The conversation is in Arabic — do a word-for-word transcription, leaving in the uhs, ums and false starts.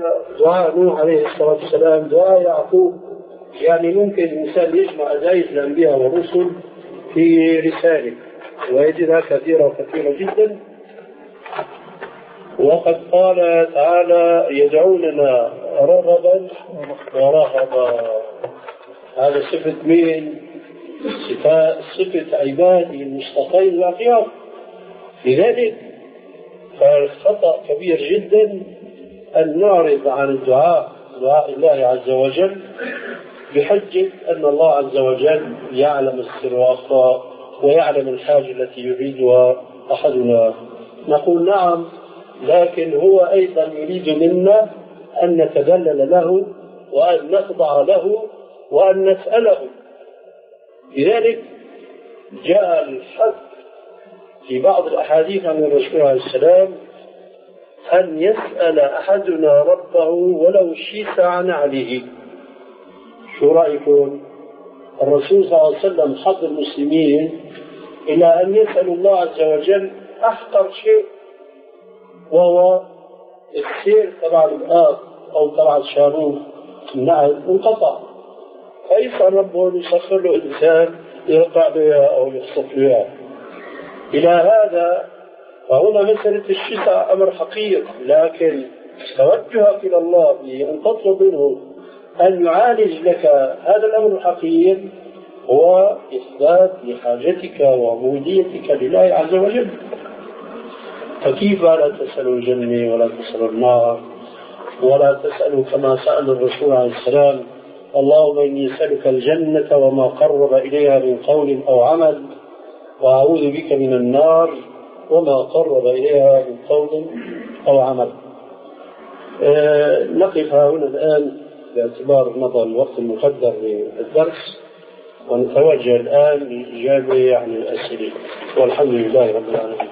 دعاء نوح عليه الصلاة والسلام، دعاء يعقوب. يعني ممكن الإنسان يجمع أدعية الأنبياء والرسل في رسالة ويجدها كثيرة وكثيرة جدا. وقد قال تعالى يدعوننا رغبا ورهبا. هذا صفة مين؟ صفة عباده المستقيم الأخيار. لذلك فالخطأ كبير جدا أن نعرض عن الدعاء دعاء الله عز وجل بحجة أن الله عز وجل يعلم السر وأخفى ويعلم الحاجة التي يريدها أحدنا. نقول نعم، لكن هو أيضا يريد منا أن نتذلل له وأن نخضع له وأن نسأله. لذلك جاء الحث في بعض الأحاديث عن الرسول عليه السلام أن يسأل أحدنا ربه ولو شيس عن عليه. شو رأيكم؟ الرسول صلى الله عليه وسلم حض المسلمين إلى أن يسألوا الله عز وجل أحقر شيء، وهو السير تبع الآب أو تبع الشاروخ النعل انقطع، فيسأل ربه يسخر له إنسان يرقع بها أو يخصف بها. إلى هذا فهنا مسألة الشتاء أمر حقير، لكن توجهك إلى الله بأن تطلب منه أن يعالج لك هذا الأمر الحقير هو إثبات لحاجتك وعبوديتك لله عز وجل. فكيف لا تسأل الجنة ولا تسأل النار ولا تسأل كما سأل الرسول عليه السلام اللهم إني أسألك الجنة وما قرب إليها من قول أو عمل، وأعوذ بك من النار وما قرب إليها من قول أو عمل. أه نقف هنا الآن باعتبار مضى الوقت المقدر للدرس، ونتوجه الآن للإجابة عن الأسئلة، والحمد لله رب العالمين.